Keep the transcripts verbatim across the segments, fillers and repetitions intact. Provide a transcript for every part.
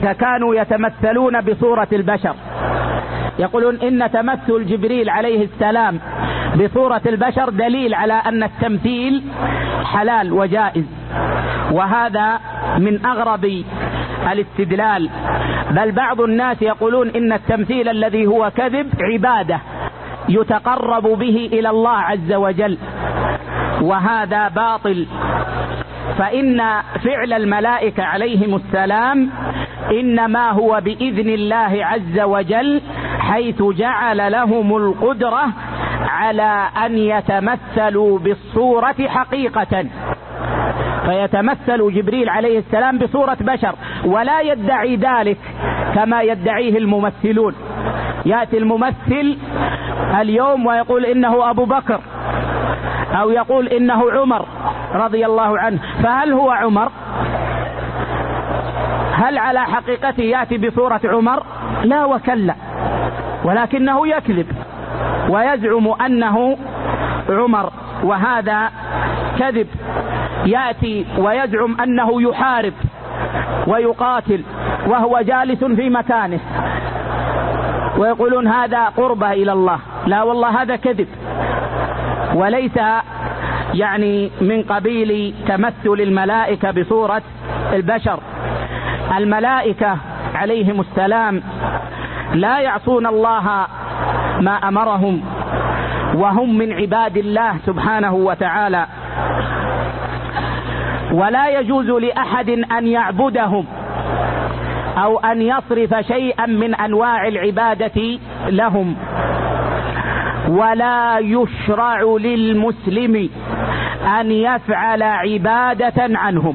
كانوا يتمثلون بصورة البشر، يقولون إن تمثل جبريل عليه السلام بصورة البشر دليل على أن التمثيل حلال وجائز، وهذا من أغرب الاستدلال. بل بعض الناس يقولون إن التمثيل الذي هو كذب عبادة يتقرب به إلى الله عز وجل، وهذا باطل. فإن فعل الملائكة عليهم السلام إنما هو بإذن الله عز وجل، حيث جعل لهم القدرة على أن يتمثلوا بالصورة حقيقة. فيتمثل جبريل عليه السلام بصورة بشر ولا يدعي ذلك كما يدعيه الممثلون. يأتي الممثل اليوم ويقول إنه أبو بكر أو يقول إنه عمر رضي الله عنه، فهل هو عمر؟ هل على حقيقته يأتي بصورة عمر؟ لا وكلا، ولكنه يكذب ويزعم أنه عمر، وهذا كذب. يأتي ويزعم أنه يحارب ويقاتل وهو جالس في مكانه، ويقولون هذا قربة إلى الله. لا والله، هذا كذب وليس يعني من قبيل تمثل الملائكة بصورة البشر. الملائكة عليهم السلام لا يعصون الله ما أمرهم، وهم من عباد الله سبحانه وتعالى، ولا يجوز لأحد أن يعبدهم أو أن يصرف شيئا من أنواع العبادة لهم. ولا يشرع للمسلم أن يفعل عبادة عنهم.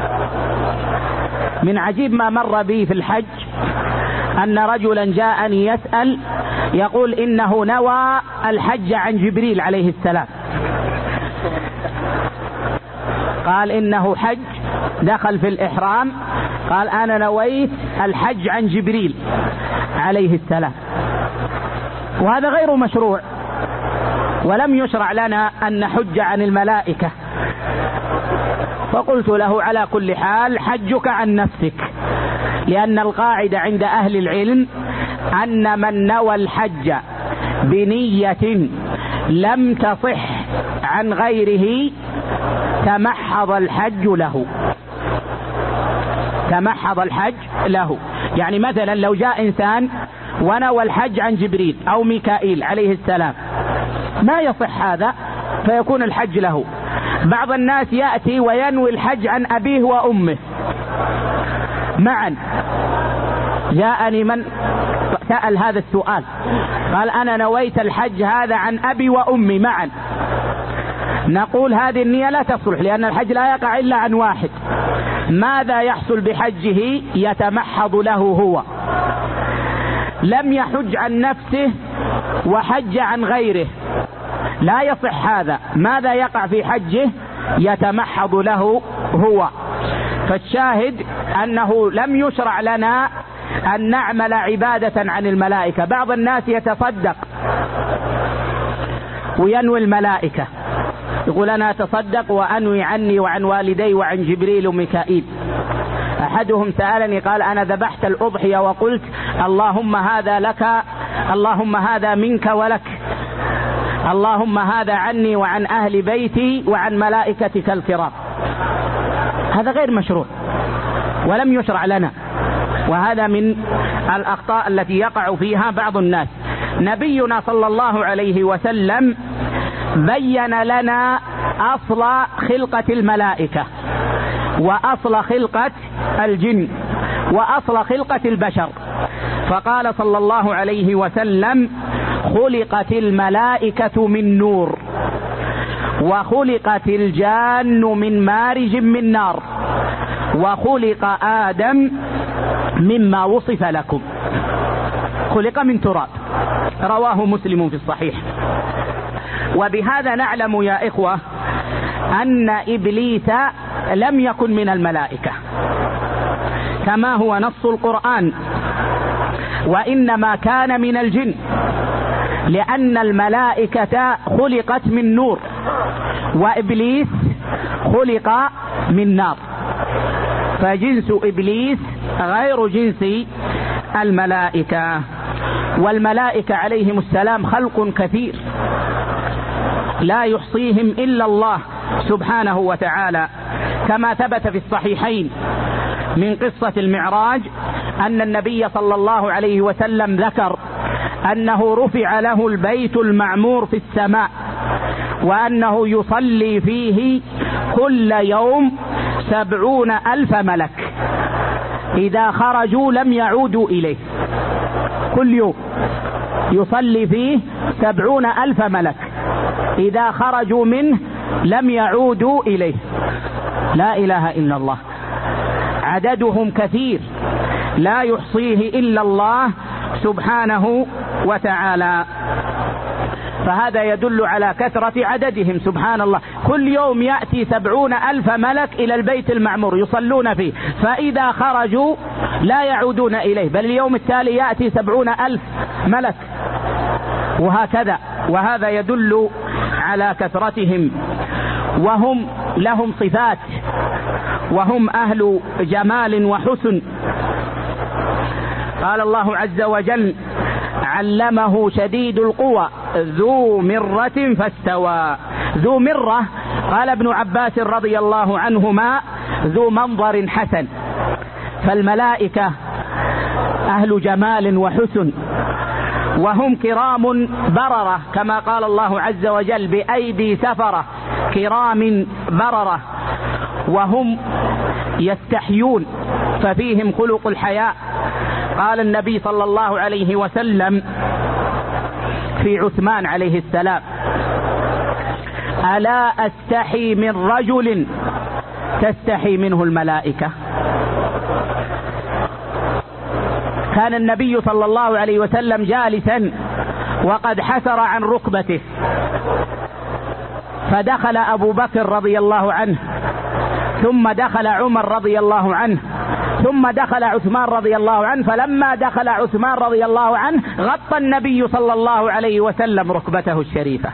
من عجيب ما مر بي في الحج أن رجلا جاءني يسأل يقول إنه نوى الحج عن جبريل عليه السلام. قال إنه حج، دخل في الإحرام، قال أنا نويت الحج عن جبريل عليه السلام، وهذا غير مشروع، ولم يشرع لنا أن نحج عن الملائكة. فقلت له على كل حال حجك عن نفسك، لأن القاعدة عند أهل العلم أن من نوى الحج بنية لم تصح عن غيره تمحض الحج له، تمحض الحج له. يعني مثلا لو جاء إنسان ونوى الحج عن جبريل أو ميكائيل عليه السلام ما يصح هذا، فيكون الحج له. بعض الناس يأتي وينوي الحج عن أبيه وأمه معا. جاءني من سأل هذا السؤال قال أنا نويت الحج هذا عن أبي وأمي معا. نقول هذه النية لا تصلح، لأن الحج لا يقع إلا عن واحد. ماذا يحصل بحجه؟ يتمحض له هو. لم يحج عن نفسه وحج عن غيره، لا يصح هذا. ماذا يقع في حجه؟ يتمحض له هو. فالشاهد أنه لم يشرع لنا أن نعمل عبادة عن الملائكة. بعض الناس يتصدق وينوي الملائكة، يقول أنا أتصدق وأنوي عني وعن والدي وعن جبريل وميكائيل. أحدهم سألني قال أنا ذبحت الأضحية وقلت اللهم هذا لك، اللهم هذا منك ولك، اللهم هذا عني وعن أهل بيتي وعن ملائكتك الكرام. هذا غير مشروع ولم يشرع لنا، وهذا من الأخطاء التي يقع فيها بعض الناس. نبينا صلى الله عليه وسلم بين لنا أصل خلقة الملائكة وأصل خلقة الجن وأصل خلقة البشر، فقال صلى الله عليه وسلم خلقت الملائكة من نور وخلقت الجان من مارج من نار وخلق آدم مما وصف لكم، خلق من تراب. رواه مسلم في الصحيح. وبهذا نعلم يا إخوة أن إبليس لم يكن من الملائكة كما هو نص القرآن، وإنما كان من الجن، لأن الملائكة خلقت من نور وإبليس خلق من نار، فجنس إبليس غير جنس الملائكة. والملائكة عليهم السلام خلق كثير لا يحصيهم إلا الله سبحانه وتعالى، كما ثبت في الصحيحين من قصة المعراج أن النبي صلى الله عليه وسلم ذكر أنه رفع له البيت المعمور في السماء، وأنه يصلي فيه كل يوم سبعون ألف ملك، إذا خرجوا لم يعودوا إليه. كل يوم يصلي فيه سبعون ألف ملك، إذا خرجوا منه لم يعودوا إليه. لا إله إلا الله، عددهم كثير لا يحصيه إلا الله سبحانه وتعالى، فهذا يدل على كثرة عددهم. سبحان الله، كل يوم يأتي سبعون ألف ملك إلى البيت المعمور يصلون فيه، فإذا خرجوا لا يعودون إليه، بل اليوم التالي يأتي سبعون ألف ملك، وهكذا. وهذا يدل على كثرتهم، وهم لهم صفات، وهم أهل جمال وحسن. قال الله عز وجل: علمه شديد القوى ذو مرة فاستوى. ذو مرة، قال ابن عباس رضي الله عنهما: ذو منظر حسن. فالملائكة أهل جمال وحسن، وهم كرام بررة، كما قال الله عز وجل: بأيدي سفرة كرام بررة. وهم يستحيون، ففيهم خلق الحياء. قال النبي صلى الله عليه وسلم في عثمان عليه السلام: ألا أستحي من رجل تستحي منه الملائكة. كان النبي صلى الله عليه وسلم جالسا وقد حسر عن ركبته، فدخل أبو بكر رضي الله عنه، ثم دخل عمر رضي الله عنه، ثم دخل عثمان رضي الله عنه. فلما دخل عثمان رضي الله عنه غطى النبي صلى الله عليه وسلم ركبته الشريفة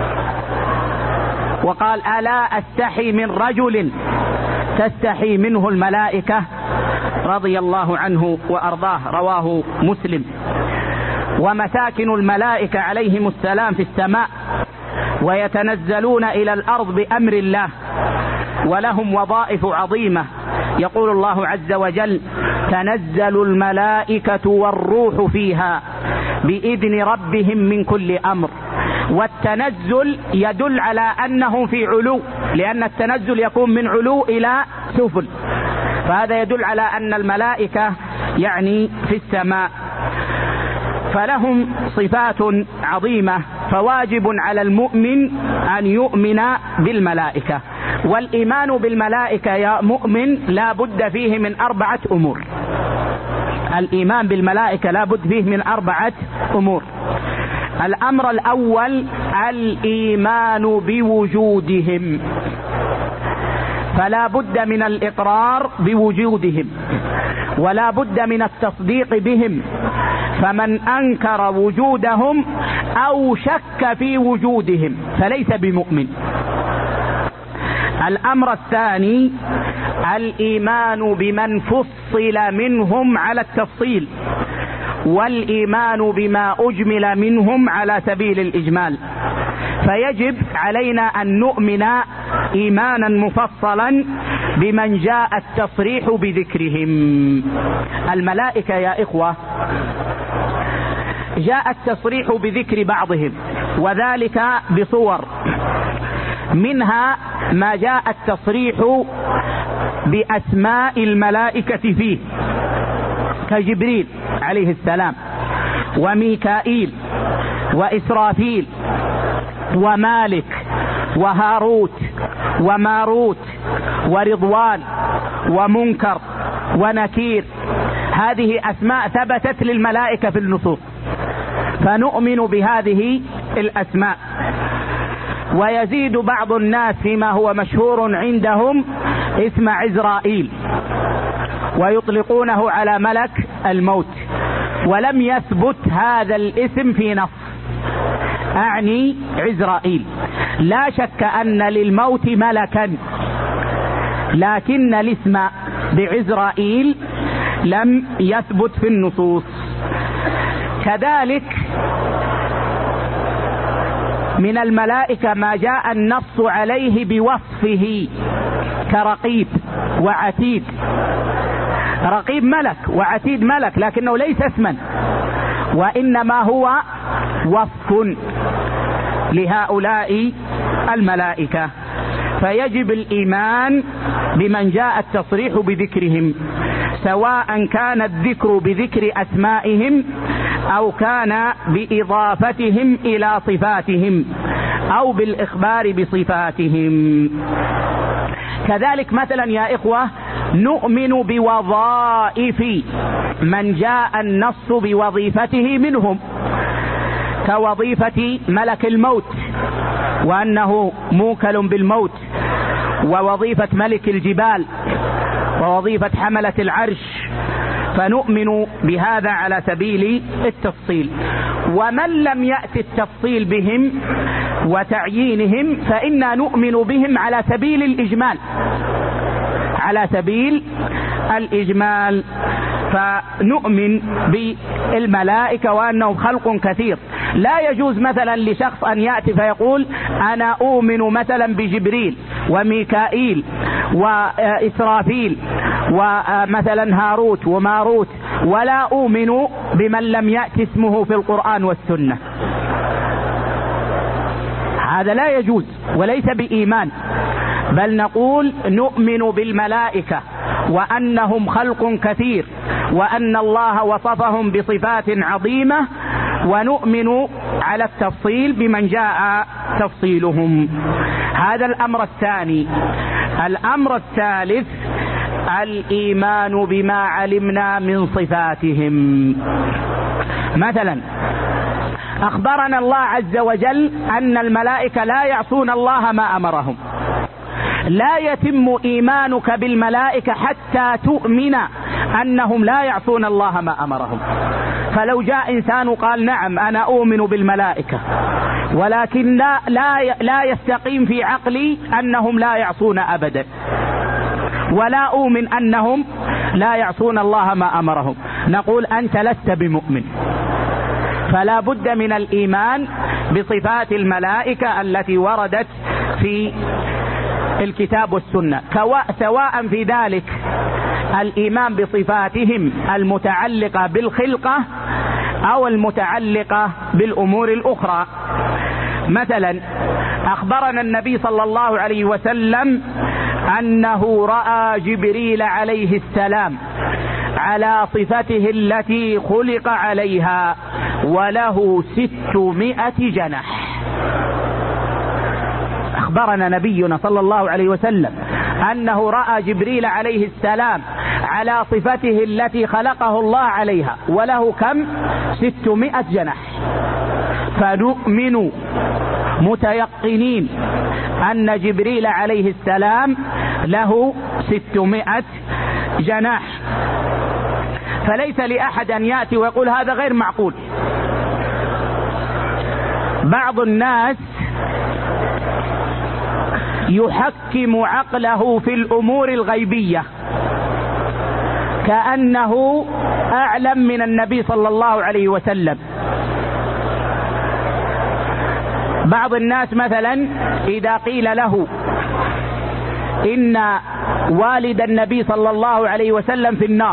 وقال: ألا أستحي من رجل تستحي منه الملائكة، رضي الله عنه وأرضاه. رواه مسلم. ومساكن الملائكة عليهم السلام في السماء، ويتنزلون إلى الأرض بأمر الله، ولهم وظائف عظيمة. يقول الله عز وجل: تنزل الملائكة والروح فيها بإذن ربهم من كل أمر. والتنزل يدل على أنهم في علو، لأن التنزل يكون من علو إلى سفل، فهذا يدل على أن الملائكة يعني في السماء. فلهم صفات عظيمة، فواجب على المؤمن أن يؤمن بالملائكة. والإيمان بالملائكة يا مؤمن لا بد فيه من أربعة أمور. الإيمان بالملائكة لا بد فيه من أربعة أمور. الأمر الأول الإيمان بوجودهم، فلا بد من الإقرار بوجودهم، ولا بد من التصديق بهم. فمن أنكر وجودهم أو شك في وجودهم فليس بمؤمن. الأمر الثاني الإيمان بمن فصل منهم على التفصيل، والإيمان بما أجمل منهم على سبيل الإجمال. فيجب علينا أن نؤمن إيمانا مفصلا بمن جاء التصريح بذكرهم. الملائكة يا إخوة جاء التصريح بذكر بعضهم، وذلك بصور، منها ما جاء التصريح بأسماء الملائكة فيه، كجبريل عليه السلام، وميكائيل، وإسرافيل، ومالك، وهاروت، وماروت، ورضوان، ومنكر، ونكير. هذه أسماء ثبتت للملائكة في النصوص، فنؤمن بهذه الأسماء. ويزيد بعض الناس فيما هو مشهور عندهم اسم عزرائيل، ويطلقونه على ملك الموت، ولم يثبت هذا الاسم في نص، أعني عزرائيل. لا شك أن للموت ملكا، لكن الاسم بعزرائيل لم يثبت في النصوص. كذلك من الملائكة ما جاء النص عليه بوصفه كرقيب وعتيد. رقيب ملك وعتيد ملك، لكنه ليس اسما، وإنما هو وصف لهؤلاء الملائكة. فيجب الإيمان بمن جاء التصريح بذكرهم، سواء كان الذكر بذكر أسمائهم أو كان بإضافتهم إلى صفاتهم أو بالإخبار بصفاتهم. كذلك مثلا يا إخوة نؤمن بوظائف من جاء النص بوظيفته منهم، كوظيفة ملك الموت وأنه موكل بالموت، ووظيفة ملك الجبال، ووظيفة حملة العرش، فنؤمن بهذا على سبيل التفصيل. ومن لم يأتي التفصيل بهم وتعيينهم فإنا نؤمن بهم على سبيل الإجمال، على سبيل الإجمال. فنؤمن بالملائكة وأنهم خلق كثير. لا يجوز مثلا لشخص أن يأتي فيقول أنا أؤمن مثلا بجبريل وميكائيل وإسرافيل ومثلا هاروت وماروت، ولا أؤمن بمن لم يأتي اسمه في القرآن والسنة. هذا لا يجوز وليس بإيمان، بل نقول نؤمن بالملائكة وأنهم خلق كثير، وأن الله وصفهم بصفات عظيمة، ونؤمن على التفصيل بمن جاء تفصيلهم. هذا الأمر الثاني. الأمر الثالث الإيمان بما علمنا من صفاتهم. مثلا أخبرنا الله عز وجل أن الملائكة لا يعصون الله ما أمرهم. لا يتم إيمانك بالملائكة حتى تؤمن أنهم لا يعصون الله ما أمرهم. فلو جاء إنسان قال نعم أنا أؤمن بالملائكة، ولكن لا, لا, لا يستقيم في عقلي أنهم لا يعصون أبدا، ولا أؤمن أنهم لا يعصون الله ما أمرهم، نقول أنت لست بمؤمن. فلا بد من الإيمان بصفات الملائكة التي وردت في الكتاب والسنة، سواء في ذلك الإيمان بصفاتهم المتعلقة بالخلقة أو المتعلقة بالأمور الأخرى. مثلا أخبرنا النبي صلى الله عليه وسلم أنه رأى جبريل عليه السلام على صفته التي خلق عليها وله ستمائة جناح. أخبرنا نبينا صلى الله عليه وسلم أنه رأى جبريل عليه السلام على صفته التي خلقه الله عليها وله كم؟ ستمائة جناح. فنؤمن متيقنين أن جبريل عليه السلام له ستمائة جناح. فليس لأحد أن يأتي ويقول هذا غير معقول. بعض الناس يحكم عقله في الأمور الغيبية كأنه أعلم من النبي صلى الله عليه وسلم. بعض الناس مثلا إذا قيل له إن والد النبي صلى الله عليه وسلم في النار،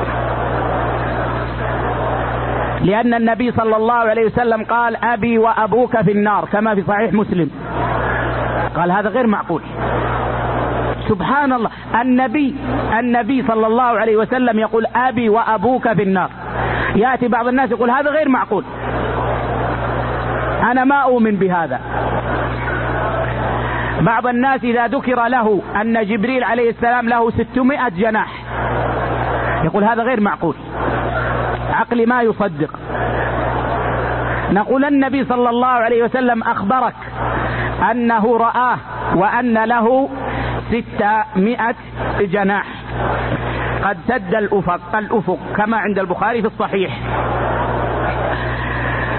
لأن النبي صلى الله عليه وسلم قال أبي وأبوك في النار كما في صحيح مسلم، قال هذا غير معقول. سبحان الله، النبي النبي صلى الله عليه وسلم يقول أبي وأبوك في النار. يأتي بعض الناس يقول هذا غير معقول، أنا ما أؤمن بهذا. بعض الناس إذا ذكر له أن جبريل عليه السلام له ستمائة جناح يقول هذا غير معقول، عقلي ما يصدق. نقول النبي صلى الله عليه وسلم أخبرك أنه رآه وأن له ستمائة جناح قد سد الأفق, الأفق كما عند البخاري في الصحيح.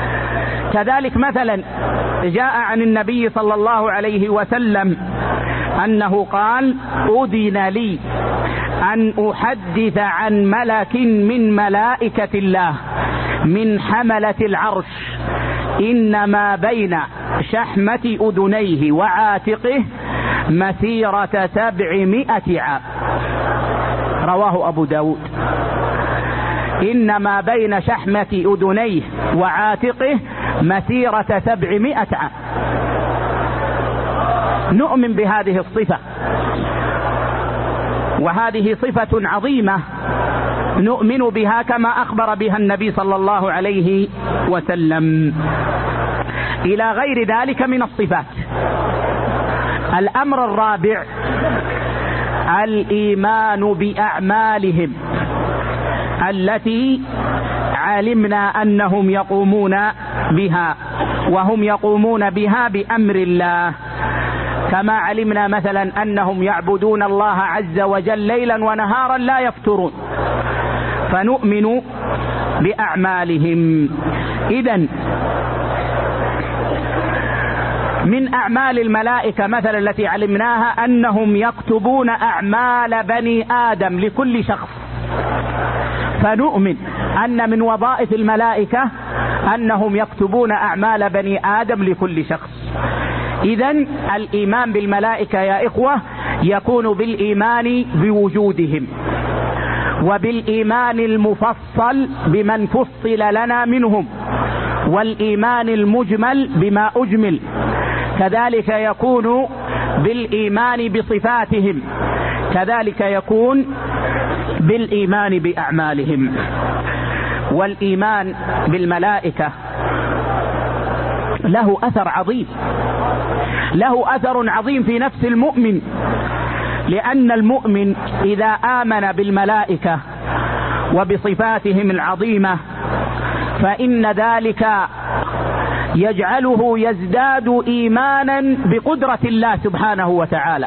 كذلك مثلا جاء عن النبي صلى الله عليه وسلم أنه قال: أذن لي أن أحدث عن ملك من ملائكة الله من حملة العرش إنما بين شحمة أذنيه وعاتقه مسيرة سبعمائة عام. رواه أبو داود. إنما بين شحمة أذنيه وعاتقه مسيرة سبعمائة عام. نؤمن بهذه الصفة، وهذه صفة عظيمة نؤمن بها كما أخبر بها النبي صلى الله عليه وسلم. إلى غير ذلك من الصفات. الأمر الرابع الإيمان بأعمالهم التي علمنا أنهم يقومون بها، وهم يقومون بها بأمر الله، كما علمنا مثلا أنهم يعبدون الله عز وجل ليلا ونهارا لا يفترون، فنؤمن بأعمالهم. إذن من أعمال الملائكة مثلا التي علمناها أنهم يكتبون أعمال بني آدم لكل شخص، فنؤمن أن من وظائف الملائكة أنهم يكتبون أعمال بني آدم لكل شخص. إذن الإيمان بالملائكة يا إخوة يكون بالإيمان بوجودهم، وبالإيمان المفصل بمن فصل لنا منهم، والإيمان المجمل بما أجمل. كذلك يكون بالإيمان بصفاتهم، كذلك يكون بالإيمان بأعمالهم. والإيمان بالملائكة له أثر عظيم، له أثر عظيم في نفس المؤمن، لأن المؤمن إذا آمن بالملائكة وبصفاتهم العظيمة فإن ذلك يجعله يزداد إيمانا بقدرة الله سبحانه وتعالى.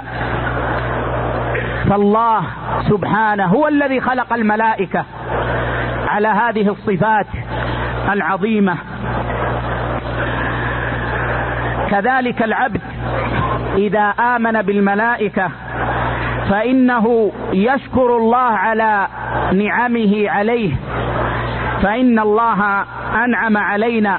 فالله سبحانه هو الذي خلق الملائكة على هذه الصفات العظيمة. كذلك العبد إذا آمن بالملائكة فإنه يشكر الله على نعمه عليه، فإن الله أنعم علينا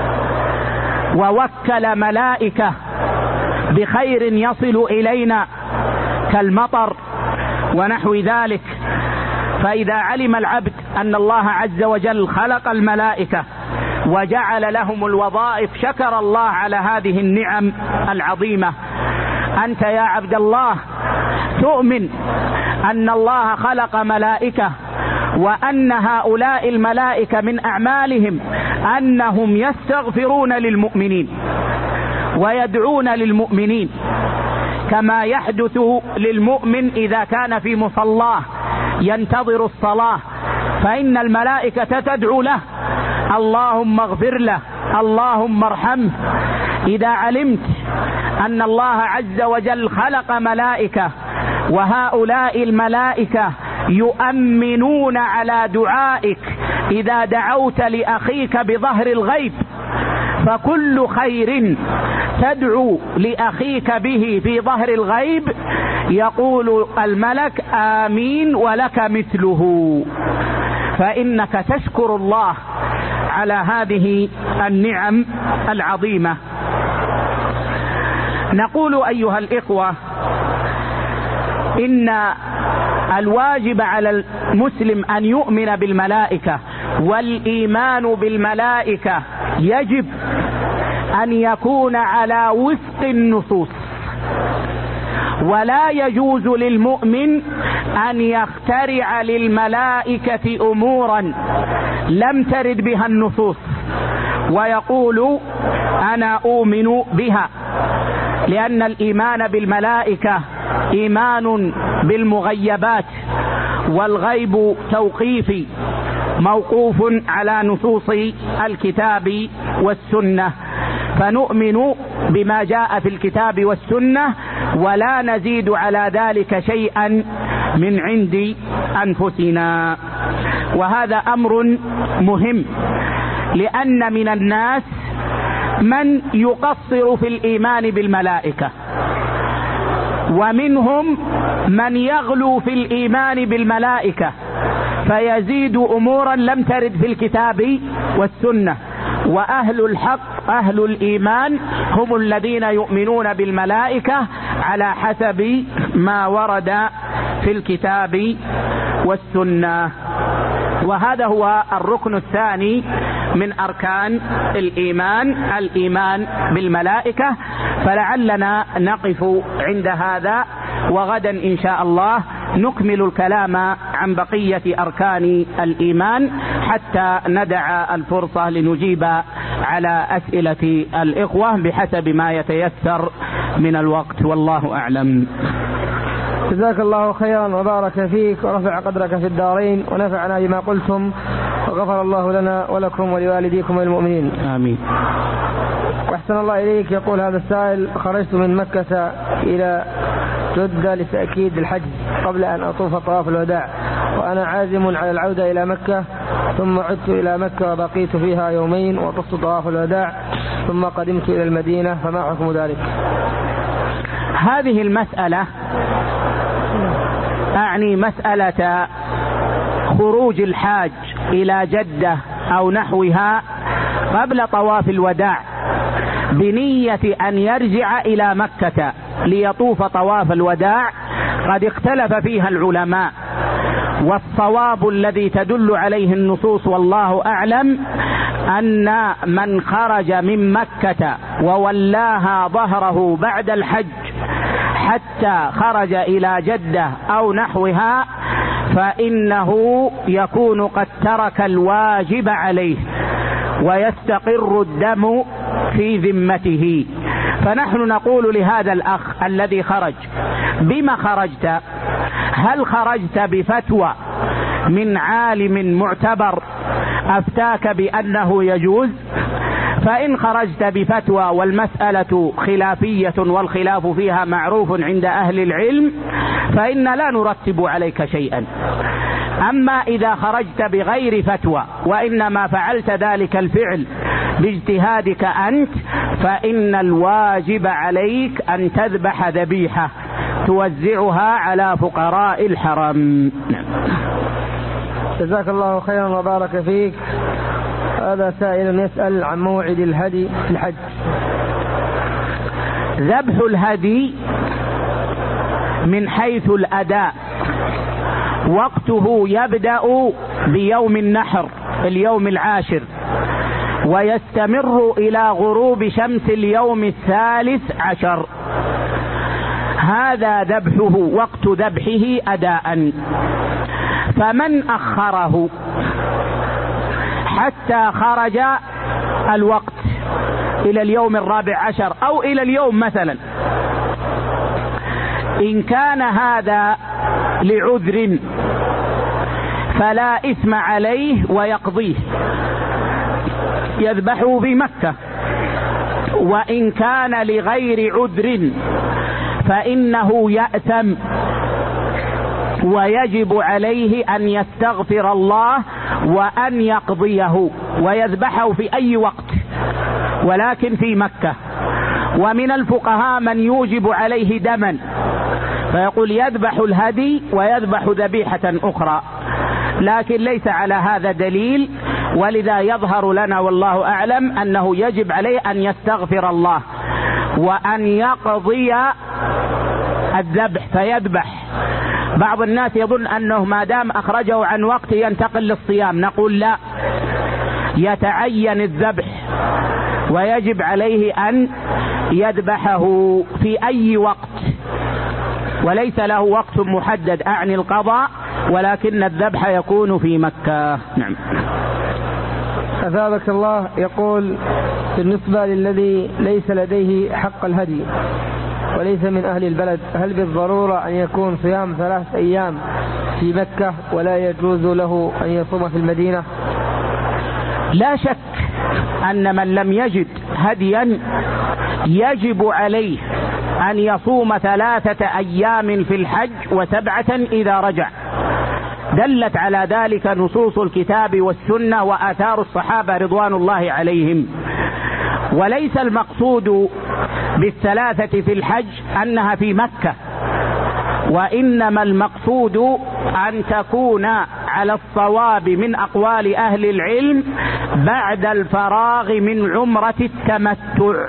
ووكل ملائكة بخير يصل إلينا كالمطر ونحو ذلك. فإذا علم العبد أن الله عز وجل خلق الملائكة وجعل لهم الوظائف شكر الله على هذه النعم العظيمة. أنت يا عبد الله تؤمن أن الله خلق ملائكة، وأن هؤلاء الملائكة من أعمالهم أنهم يستغفرون للمؤمنين ويدعون للمؤمنين، كما يحدث للمؤمن إذا كان في مصلاه ينتظر الصلاة، فإن الملائكة تدعو له: اللهم اغفر له، اللهم ارحمه. إذا علمت أن الله عز وجل خلق ملائكة، وهؤلاء الملائكة يؤمنون على دعائك إذا دعوت لأخيك بظهر الغيب، فكل خير تدعو لأخيك به في ظهر الغيب يقول الملك آمين ولك مثله، فإنك تشكر الله على هذه النعم العظيمة. نقول أيها الإخوة إن الواجب على المسلم أن يؤمن بالملائكة، والإيمان بالملائكة يجب أن يكون على وفق النصوص، ولا يجوز للمؤمن أن يخترع للملائكة أمورا لم ترد بها النصوص ويقول أنا أؤمن بها، لأن الإيمان بالملائكة إيمان بالمغيبات، والغيب توقيفي موقوف على نصوص الكتاب والسنة، فنؤمن بما جاء في الكتاب والسنة ولا نزيد على ذلك شيئا من عند أنفسنا. وهذا أمر مهم، لأن من الناس من يقصر في الإيمان بالملائكة ومنهم من يغلو في الإيمان بالملائكة فيزيد أمورا لم ترد في الكتاب والسنة. وأهل الحق أهل الإيمان هم الذين يؤمنون بالملائكة على حسب ما ورد في الكتاب والسنة. وهذا هو الركن الثاني من أركان الإيمان، الإيمان بالملائكة. فلعلنا نقف عند هذا، وغدا إن شاء الله نكمل الكلام عن بقية أركان الإيمان حتى ندع الفرصة لنجيب على أسئلة الإخوة بحسب ما يتيسر من الوقت، والله أعلم. جزاك الله خيرا وبارك فيك ورفع قدرك في الدارين، ونفعنا بما قلتم، وغفر الله لنا ولكم ولوالديكم والمؤمنين، آمين. وأحسن الله إليك. يقول هذا السائل: خرجت من مكة إلى جدة لتأكيد الحج قبل أن أطوف طواف الوداع، وأنا عازم على العودة إلى مكة، ثم عدت إلى مكة وبقيت فيها يومين وطفت طواف الوداع، ثم قدمت إلى المدينة، فما حكم ذلك؟ هذه المسألة أعني مسألة خروج الحاج إلى جدة أو نحوها قبل طواف الوداع بنية أن يرجع إلى مكة ليطوف طواف الوداع، قد اختلف فيها العلماء، والصواب الذي تدل عليه النصوص والله أعلم أن من خرج من مكة وولاها ظهره بعد الحج حتى خرج إلى جدة أو نحوها فإنه يكون قد ترك الواجب عليه ويستقر الدم في ذمته. فنحن نقول لهذا الأخ الذي خرج: بما خرجت؟ هل خرجت بفتوى من عالم معتبر أفتاك بأنه يجوز؟ فإن خرجت بفتوى والمسألة خلافية والخلاف فيها معروف عند أهل العلم فإن لا نرتب عليك شيئا. أما إذا خرجت بغير فتوى وإنما فعلت ذلك الفعل باجتهادك أنت، فإن الواجب عليك أن تذبح ذبيحة توزعها على فقراء الحرم. جزاك الله خيرا وبارك فيك. هذا سائل يسأل عن موعد الهدي في الحج. ذبح الهدي من حيث الأداء وقته يبدأ بيوم النحر اليوم العاشر، ويستمر إلى غروب شمس اليوم الثالث عشر. هذا ذبحه، وقت ذبحه أداء. فمن أخره حتى خرج الوقت إلى اليوم الرابع عشر أو إلى اليوم مثلا، إن كان هذا لعذر فلا إثم عليه ويقضيه، يذبحه في مكة. وإن كان لغير عذر فإنه يأثم ويجب عليه أن يستغفر الله وأن يقضيه ويذبحه في أي وقت ولكن في مكة. ومن الفقهاء من يوجب عليه دما فيقول يذبح الهدي ويذبح ذبيحة أخرى، لكن ليس على هذا دليل، ولذا يظهر لنا والله أعلم أنه يجب عليه أن يستغفر الله وأن يقضي الذبح فيذبح. بعض الناس يظن أنه ما دام أخرجه عن وقت ينتقل للصيام، نقول لا، يتعين الذبح ويجب عليه أن يذبحه في أي وقت، وليس له وقت محدد أعني القضاء، ولكن الذبح يكون في مكة. نعم. أثابك الله. يقول: بالنسبة للذي ليس لديه حق الهدي وليس من أهل البلد، هل بالضرورة أن يكون صيام ثلاث أيام في مكة ولا يجوز له أن يصوم في المدينة؟ لا شك أن من لم يجد هديا يجب عليه أن يصوم ثلاثة أيام في الحج وسبعة إذا رجع. دلت على ذلك نصوص الكتاب والسنة وآثار الصحابة رضوان الله عليهم. وليس المقصود بالثلاثة في الحج أنها في مكة، وإنما المقصود أن تكون على الصواب من أقوال أهل العلم بعد الفراغ من عمرة التمتع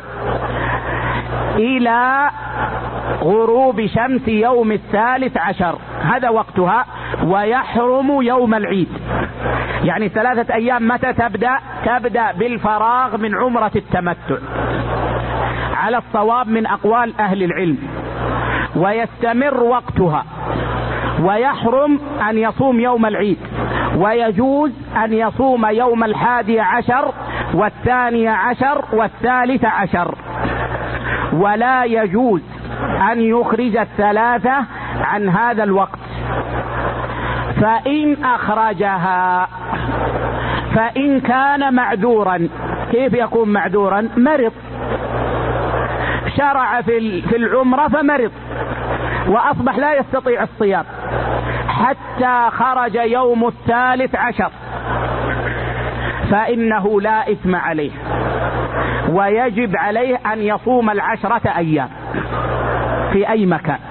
إلى غروب شمس يوم الثالث عشر، هذا وقتها، ويحرم يوم العيد. يعني ثلاثة أيام متى تبدأ؟ تبدأ بالفراغ من عمرة التمتع على الصواب من أقوال أهل العلم، ويستمر وقتها، ويحرم أن يصوم يوم العيد، ويجوز أن يصوم يوم الحادي عشر والثاني عشر والثالث عشر، ولا يجوز أن يخرج الثلاثة عن هذا الوقت. فإن أخرجها فإن كان معذورا، كيف يكون معذورا؟ مرض، شرع في العمرة فمرض وأصبح لا يستطيع الصيام حتى خرج يوم الثالث عشر، فإنه لا إثم عليه، ويجب عليه أن يصوم العشرة أيام في أي مكان.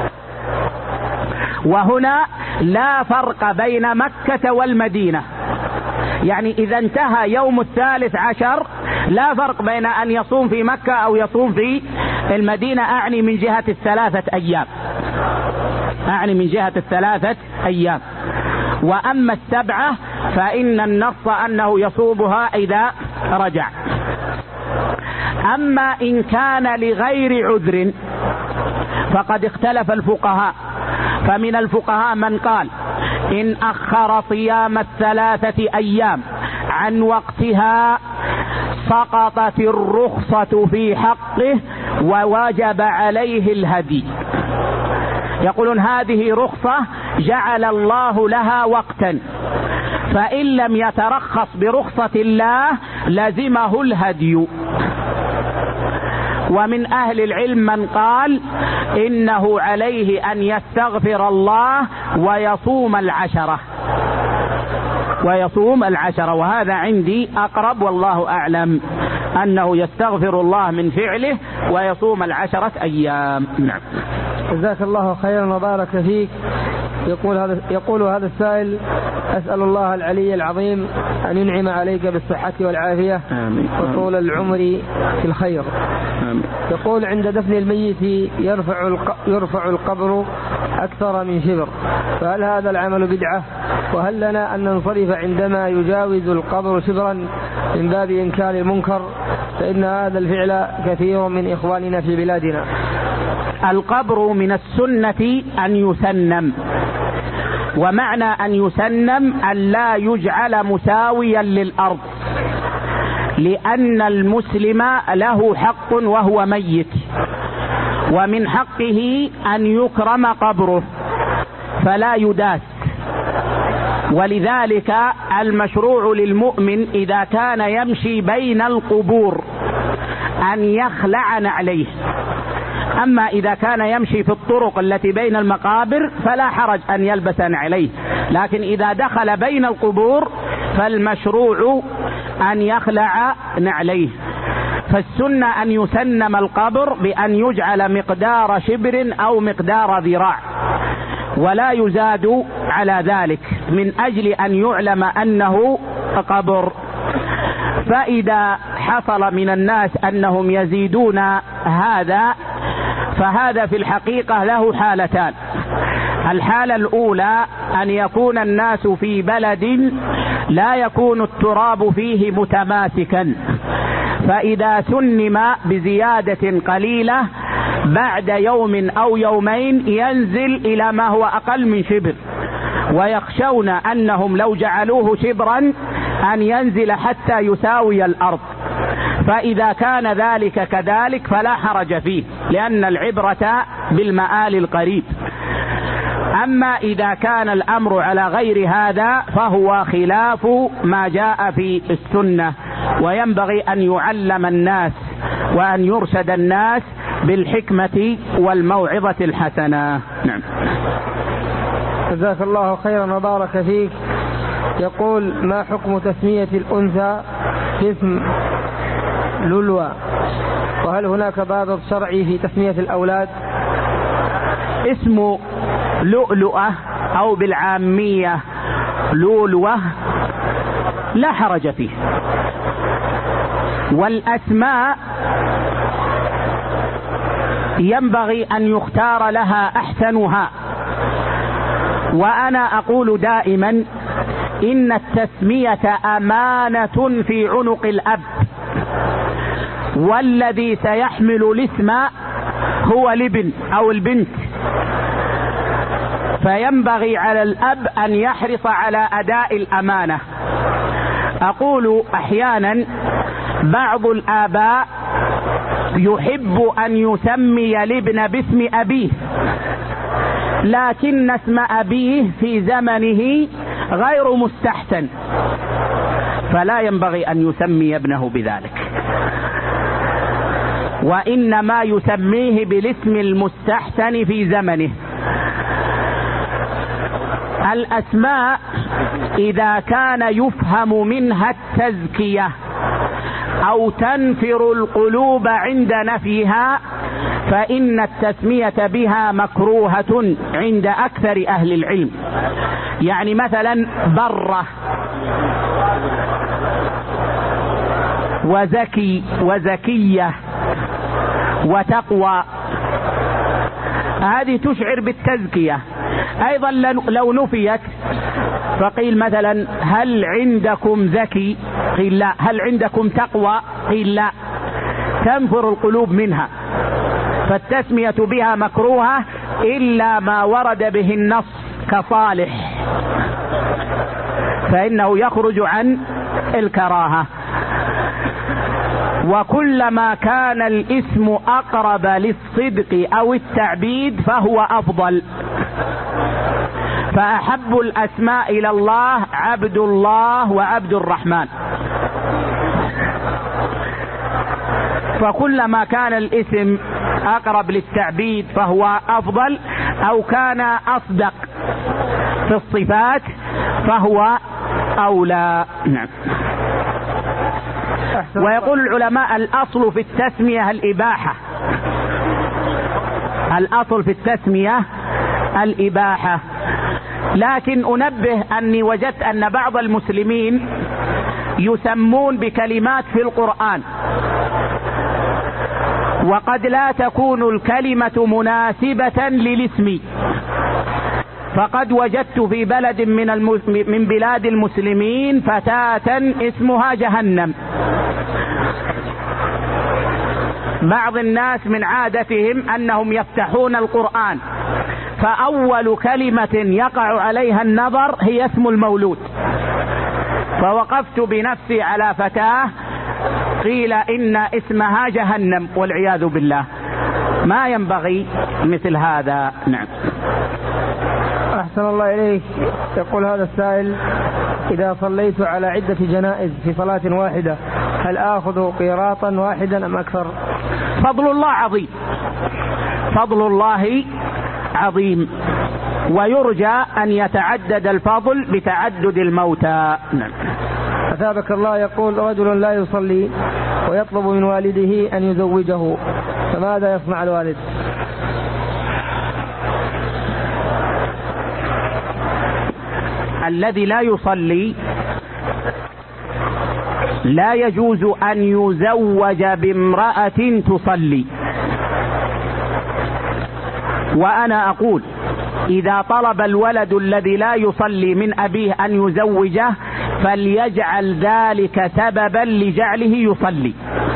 وهنا لا فرق بين مكة والمدينة، يعني إذا انتهى يوم الثالث عشر لا فرق بين أن يصوم في مكة أو يصوم في المدينة، أعني من جهة الثلاثة أيام، أعني من جهة الثلاثة أيام. وأما السبعة فإن النص أنه يصومها إذا رجع. أما إن كان لغير عذر فقد اختلف الفقهاء، فمن الفقهاء من قال إن أخر صيام الثلاثة أيام عن وقتها سقطت الرخصة في حقه ووجب عليه الهدي. يقولون هذه رخصة جعل الله لها وقتا، فإن لم يترخص برخصة الله لزمه الهدي. ومن أهل العلم من قال إنه عليه أن يستغفر الله ويصوم العشرة ويصوم العشرة وهذا عندي أقرب، والله أعلم أنه يستغفر الله من فعله ويصوم العشرة أيام. نعم. جزاك الله خيرا وبارك فيك. يقول هذا يقول هذا السائل: أسأل الله العلي العظيم أن ينعم عليك بالصحة والعافية وطول العمر في الخير. آمين. يقول: عند دفن الميت يرفع يرفع القبر أكثر من شبر، فهل هذا العمل بدعة؟ وهل لنا أن ننصرف عندما يجاوز القبر شبرا من باب إنكار المنكر؟ فإن هذا الفعل كثير من إخواننا في بلادنا. القبر من السنة أن يسنم، ومعنى أن يسنم أن لا يجعل مساويا للأرض، لأن المسلم له حق وهو ميت، ومن حقه أن يكرم قبره فلا يداس. ولذلك المشروع للمؤمن إذا كان يمشي بين القبور أن يخلع نعليه. أما إذا كان يمشي في الطرق التي بين المقابر فلا حرج أن يلبس نعليه، لكن إذا دخل بين القبور فالمشروع أن يخلع نعليه. فالسنة أن يسنم القبر بأن يجعل مقدار شبر أو مقدار ذراع، ولا يزاد على ذلك من أجل أن يعلم أنه قبر. فإذا حصل من الناس أنهم يزيدون هذا فهذا في الحقيقة له حالتان. الحالة الأولى أن يكون الناس في بلد لا يكون التراب فيه متماسكا، فإذا سنم بزيادة قليلة بعد يوم أو يومين ينزل إلى ما هو أقل من شبر، ويخشون أنهم لو جعلوه شبرا أن ينزل حتى يساوي الأرض. فإذا كان ذلك كذلك فلا حرج فيه، لأن العبرة بالمآل القريب. أما إذا كان الأمر على غير هذا فهو خلاف ما جاء في السنة، وينبغي أن يعلم الناس وأن يرشد الناس بالحكمة والموعظة الحسنة. نعم. جزاك الله خيرا وبارك فيك. يقول: ما حكم تسمية الأنثى اسم لولوى؟ وهل هناك ضابط شرعي في تسمية الأولاد؟ اسم لؤلؤة أو بالعامية لؤلؤة لا حرج فيه. والأسماء ينبغي أن يختار لها أحسنها. وأنا أقول دائما إن التسمية أمانة في عنق الأب، والذي سيحمل الاسم هو الابن أو البنت، فينبغي على الأب أن يحرص على أداء الأمانة. أقول أحيانا بعض الآباء يحب أن يسمي الابن باسم أبيه، لكن اسم أبيه في زمنه غير مستحسن، فلا ينبغي أن يسمي ابنه بذلك، وإنما يسميه بالاسم المستحسن في زمنه. الأسماء إذا كان يفهم منها التزكية أو تنفر القلوب عند نفيها فإن التسمية بها مكروهة عند أكثر أهل العلم. يعني مثلا برة وزكي وزكية وتقوى، هذه تشعر بالتزكية. أيضا لو نفيت فقيل مثلا هل عندكم زكي؟ قيل لا. هل عندكم تقوى؟ قيل لا. تنفر القلوب منها، فالتسمية بها مكروهة إلا ما ورد به النص كصالح، فإنه يخرج عن الكراهة. وكلما كان الاسم أقرب للصدق أو التعبيد فهو أفضل. فأحب الأسماء إلى الله عبد الله وعبد الرحمن، فكلما كان الاسم أقرب للتعبيد فهو أفضل، أو كان أصدق في الصفات فهو أولى. نعم. ويقول العلماء الأصل في التسمية الإباحة، الأصل في التسمية الإباحة. لكن أنبه أني وجدت أن بعض المسلمين يسمون بكلمات في القرآن، وقد لا تكون الكلمة مناسبة للاسم. فقد وجدت في بلد من, من بلاد المسلمين فتاة اسمها جهنم. بعض الناس من عادتهم أنهم يفتحون القرآن فأول كلمة يقع عليها النظر هي اسم المولود، فوقفت بنفسي على فتاة قيل إن اسمها جهنم والعياذ بالله. ما ينبغي مثل هذا. نعم. أحسن الله إليك. يقول هذا السائل: إذا صليت على عدة جنائز في صلاة واحدة هل آخذ قيراطا واحدا أم أكثر؟ فضل الله عظيم، فضل الله عظيم، ويرجى أن يتعدد الفضل بتعدد الموتى. نعم. أثابك الله. يقول: رجل لا يصلي ويطلب من والده أن يزوجه، فماذا يصنع الوالد؟ الذي لا يصلي لا يجوز أن يزوج بامرأة تصلي. وأنا أقول إذا طلب الولد الذي لا يصلي من أبيه أن يزوجه فليجعل ذلك سببا لجعله يصلي،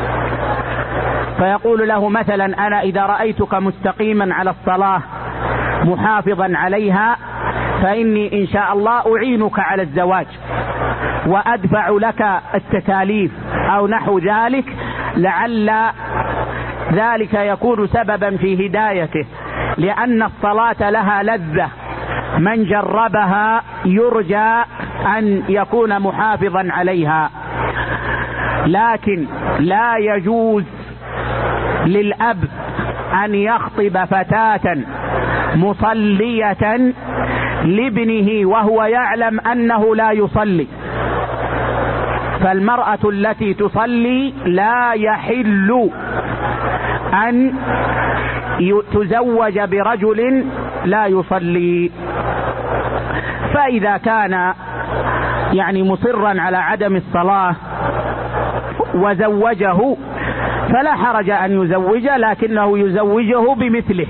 فيقول له مثلا: أنا إذا رأيتك مستقيما على الصلاة محافظا عليها فإني إن شاء الله أعينك على الزواج وأدفع لك التكاليف أو نحو ذلك، لعل ذلك يكون سببا في هدايته، لأن الصلاة لها لذة، من جربها يرجى أن يكون محافظا عليها. لكن لا يجوز للأب أن يخطب فتاة مصلية لابنه وهو يعلم أنه لا يصلي، فالمرأة التي تصلي لا يحل أن تزوج برجل لا يصلي. فإذا كان يعني مصرا على عدم الصلاة وزوجه فلا حرج أن يزوجه، لكنه يزوجه بمثله،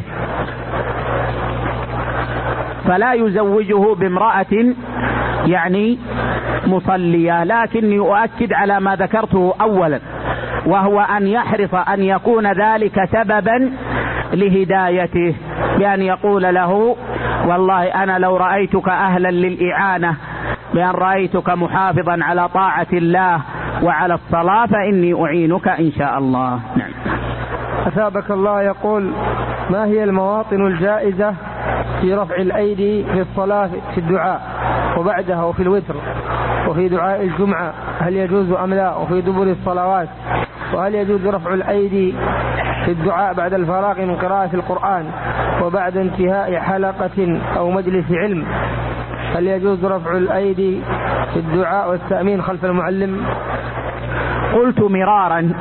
فلا يزوجه بامرأة يعني مصلية. لكني أؤكد على ما ذكرته أولا، وهو أن يحرص أن يكون ذلك سببا لهدايته، بأن يقول له والله أنا لو رأيتك أهلا للإعانة، بأن رأيتك محافظا على طاعة الله وعلى الصلاة فإني أعينك إن شاء الله. نعم. أثابك الله يقول: ما هي المواطن الجائزة في رفع الأيدي في الصلاة في الدعاء وبعدها وفي الوتر وفي دعاء الجمعة، هل يجوز أم لا؟ وفي دبر الصلوات، وهل يجوز رفع الأيدي في الدعاء بعد الفراغ من قراءة القرآن وبعد انتهاء حلقة أو مجلس علم؟ هل يجوز رفع الأيدي في الدعاء والتأمين خلف المعلم؟ قلت مرارا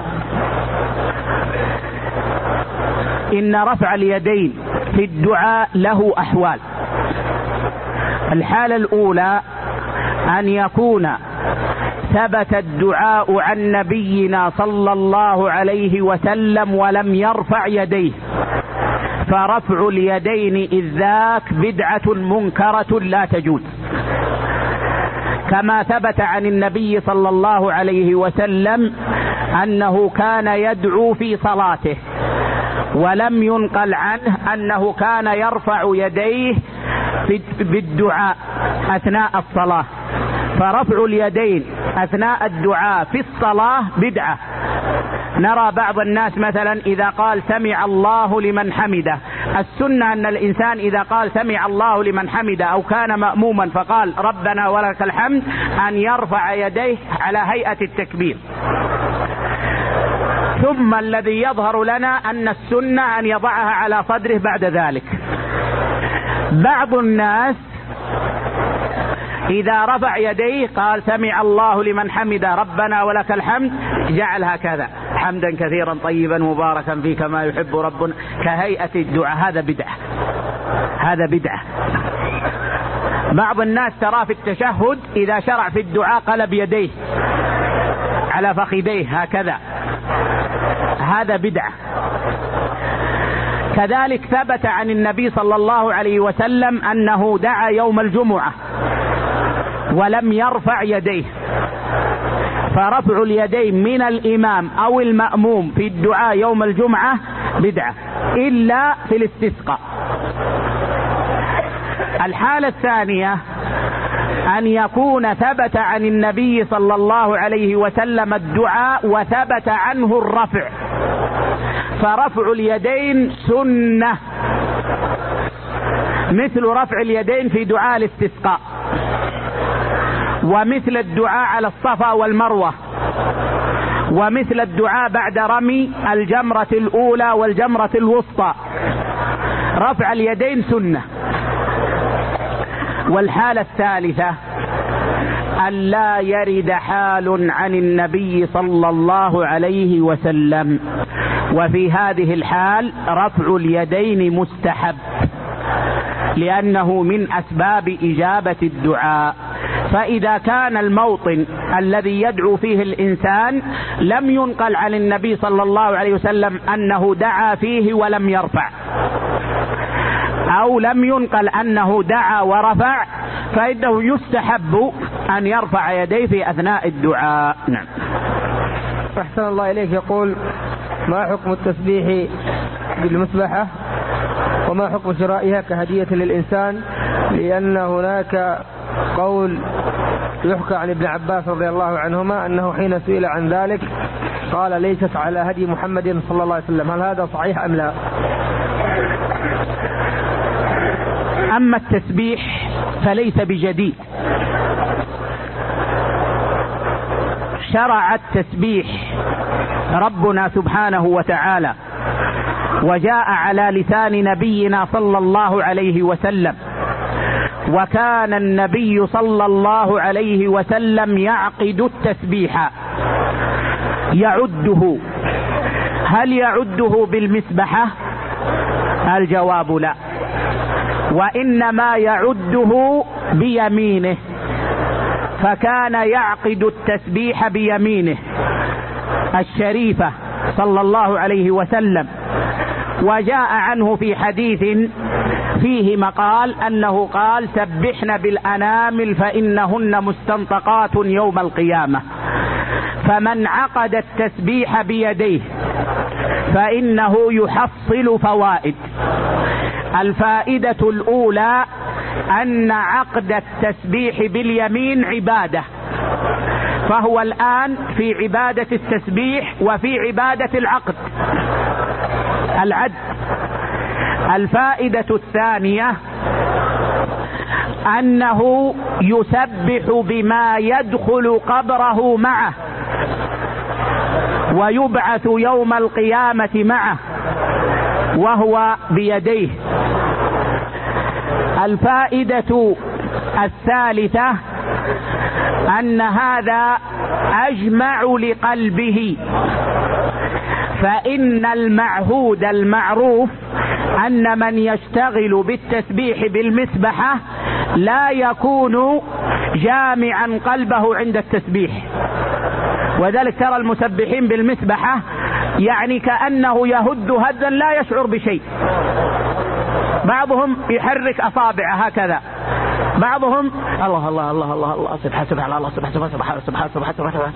إن رفع اليدين في الدعاء له أحوال. الحالة الأولى أن يكون ثبت الدعاء عن نبينا صلى الله عليه وسلم ولم يرفع يديه، فرفع اليدين إذ ذاك بدعة منكرة لا تجوز، كما ثبت عن النبي صلى الله عليه وسلم أنه كان يدعو في صلاته، ولم ينقل عنه أنه كان يرفع يديه بالدعاء أثناء الصلاة. فرفع اليدين أثناء الدعاء في الصلاة بدعة. نرى بعض الناس مثلا إذا قال سمع الله لمن حمده، السنة أن الإنسان إذا قال سمع الله لمن حمده أو كان مأموما فقال ربنا ولك الحمد أن يرفع يديه على هيئة التكبير. ثم الذي يظهر لنا أن السنة أن يضعها على صدره بعد ذلك. بعض الناس إذا رفع يديه قال سمع الله لمن حمده ربنا ولك الحمد، جعل هكذا حمدا كثيرا طيبا مباركا فيه كما يحب ربنا كهيئة الدعاء. هذا بدعة، هذا بدعة. بعض الناس ترى في التشهد إذا شرع في الدعاء قلب يديه على فخذيه هكذا، هذا بدعة. كذلك ثبت عن النبي صلى الله عليه وسلم أنه دعا يوم الجمعة ولم يرفع يديه، فرفع اليدين من الإمام أو المأموم في الدعاء يوم الجمعة بدعة إلا في الاستسقاء. الحالة الثانية أن يكون ثبت عن النبي صلى الله عليه وسلم الدعاء وثبت عنه الرفع، فرفع اليدين سنة، مثل رفع اليدين في دعاء الاستسقاء، ومثل الدعاء على الصفا والمروة، ومثل الدعاء بعد رمي الجمرة الأولى والجمرة الوسطى. رفع اليدين سنة. والحالة الثالثة أن لا يرد حال عن النبي صلى الله عليه وسلم، وفي هذه الحال رفع اليدين مستحب، لأنه من أسباب إجابة الدعاء. فإذا كان الموطن الذي يدعو فيه الإنسان لم ينقل عن النبي صلى الله عليه وسلم أنه دعا فيه ولم يرفع، أو لم ينقل أنه دعا ورفع، فإنه يستحب أن يرفع يديه في أثناء الدعاء. نعم. أحسن الله إليك. يقول: ما حكم التسبيح بالمسبحة، وما حكم شرائها كهدية للإنسان؟ لأن هناك قول يحكى عن ابن عباس رضي الله عنهما أنه حين سئل عن ذلك قال ليست على هدي محمد صلى الله عليه وسلم. هل هذا صحيح أم لا؟ أما التسبيح فليس بجديد، شرع التسبيح ربنا سبحانه وتعالى، وجاء على لسان نبينا صلى الله عليه وسلم، وكان النبي صلى الله عليه وسلم يعقد التسبيح، يعده. هل يعده بالمسبحة الجواب لا، وإنما يعده بيمينه، فكان يعقد التسبيح بيمينه الشريفة صلى الله عليه وسلم. وجاء عنه في حديث فيه مقال أنه قال: سبحن بالأنامل فإنهن مستنطقات يوم القيامة. فمن عقد التسبيح بيديه فإنه يحصل فوائد. الفائدة الأولى أن عقد التسبيح باليمين عبادة، فهو الآن في عبادة التسبيح وفي عبادة العقد العد. الفائدة الثانية أنه يسبح بما يدخل قبره معه ويبعث يوم القيامة معه وهو بيديه. الفائدة الثالثة أن هذا أجمع لقلبه، فإن المعهود المعروف أن من يشتغل بالتسبيح بالمسبحة لا يكون جامعا قلبه عند التسبيح، وذلك ترى المسبحين بالمسبحة يعني كأنه يهد هدا لا يشعر بشيء. بعضهم يحرك أصابعه هكذا، بعضهم الله الله الله الله الله سبحان سبحان الله سبحان سبحان سبحان سبحان سبحان سبحان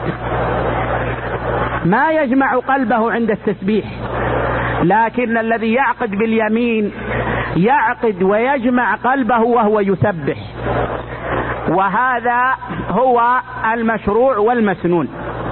ما يجمع قلبه عند التسبيح. لكن الذي يعقد باليمين يعقد ويجمع قلبه وهو يسبح، وهذا هو المشروع والمسنون.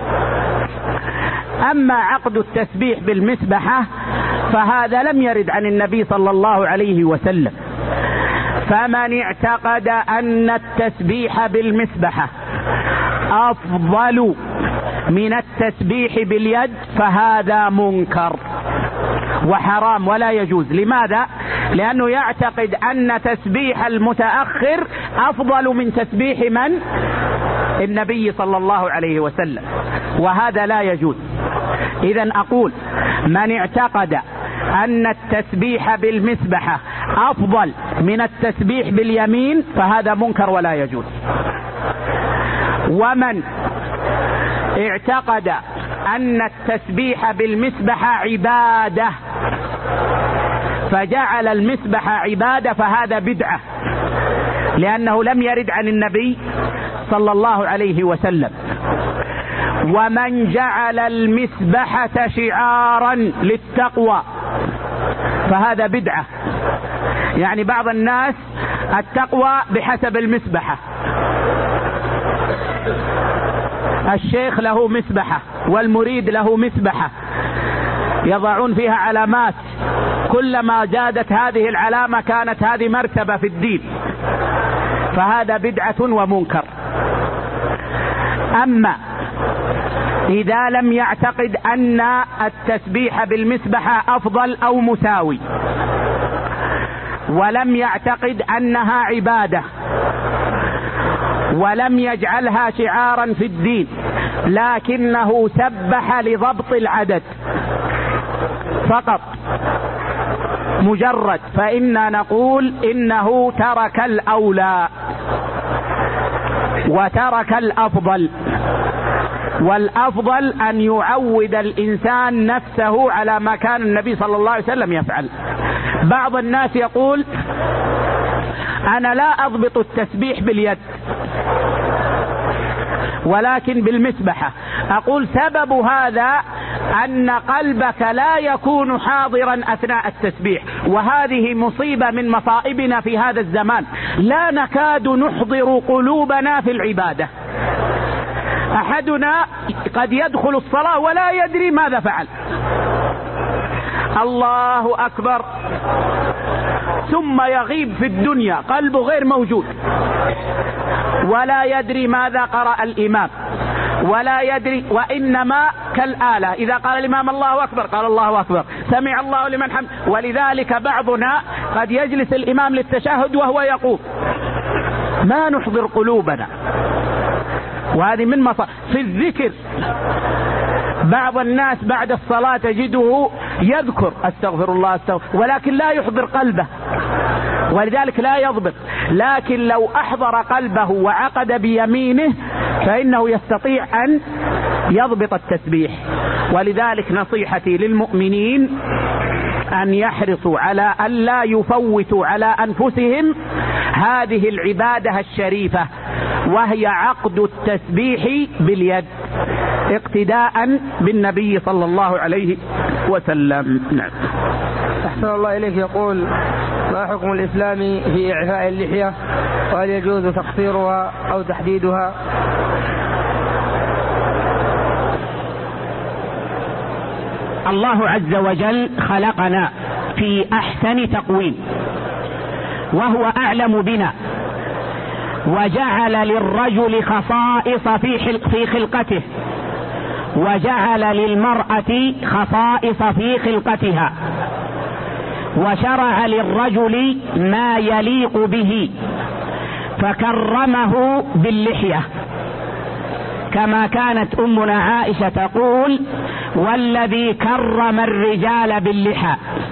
أما عقد التسبيح بالمسبحة فهذا لم يرد عن النبي صلى الله عليه وسلم. فمن اعتقد أن التسبيح بالمسبحة أفضل من التسبيح باليد فهذا منكر وحرام ولا يجوز. لماذا؟ لأنه يعتقد أن تسبيح المتأخر أفضل من تسبيح من؟ النبي صلى الله عليه وسلم، وهذا لا يجوز. إذن أقول: من اعتقد أن التسبيح بالمسبحة أفضل من التسبيح باليمين فهذا منكر ولا يجوز. ومن اعتقد أن التسبيح بالمسبحة عبادة فجعل المسبحة عبادة فهذا بدعة، لأنه لم يرد عن النبي صلى الله عليه وسلم. ومن جعل المسبحة شعارا للتقوى فهذا بدعة، يعني بعض الناس التقوى بحسب المسبحة، الشيخ له مسبحة والمريد له مسبحة يضعون فيها علامات، كلما زادت هذه العلامة كانت هذه مرتبة في الدين، فهذا بدعة ومنكر. أما إذا لم يعتقد أن التسبيح بالمسبحة أفضل أو مساوي، ولم يعتقد أنها عبادة، ولم يجعلها شعارا في الدين، لكنه سبح لضبط العدد فقط مجرد، فإنا نقول إنه ترك الأولى وترك الأفضل. والأفضل أن يعود الإنسان نفسه على ما كان النبي صلى الله عليه وسلم يفعل. بعض الناس يقول: أنا لا أضبط التسبيح باليد ولكن بالمسبحة. أقول: سبب هذا أن قلبك لا يكون حاضرا أثناء التسبيح، وهذه مصيبة من مصائبنا في هذا الزمان، لا نكاد نحضر قلوبنا في العبادة. أحدنا قد يدخل الصلاة ولا يدري ماذا فعل، الله أكبر، ثم يغيب في الدنيا قلبه غير موجود، ولا يدري ماذا قرأ الإمام ولا يدري، وإنما كالآلة، إذا قال الإمام الله أكبر قال الله أكبر، سمع الله لمن حمد. ولذلك بعضنا قد يجلس الإمام للتشهد وهو يقول، ما نحضر قلوبنا، وهذه من مصائب. في الذكر بعض الناس بعد الصلاة تجده يذكر استغفر الله استغفر، ولكن لا يحضر قلبه، ولذلك لا يضبط. لكن لو أحضر قلبه وعقد بيمينه فإنه يستطيع أن يضبط التسبيح. ولذلك نصيحتي للمؤمنين أن يحرصوا على أن لا يفوتوا على أنفسهم هذه العبادة الشريفة، وهي عقد التسبيح باليد اقتداء بالنبي صلى الله عليه وسلم. نعم. أحسن الله إليك. يقول: ما حكم الإسلام في إعفاء اللحية، وهل يجوز تقصيرها أو تحديدها؟ الله عز وجل خلقنا في أحسن تقويم، وهو أعلم بنا، وجعل للرجل خصائص في خلقته، وجعل للمرأة خصائص في خلقتها، وشرع للرجل ما يليق به، فكرمه باللحية، كما كانت أمنا عائشة تقول: والذي كرم الرجال باللحى.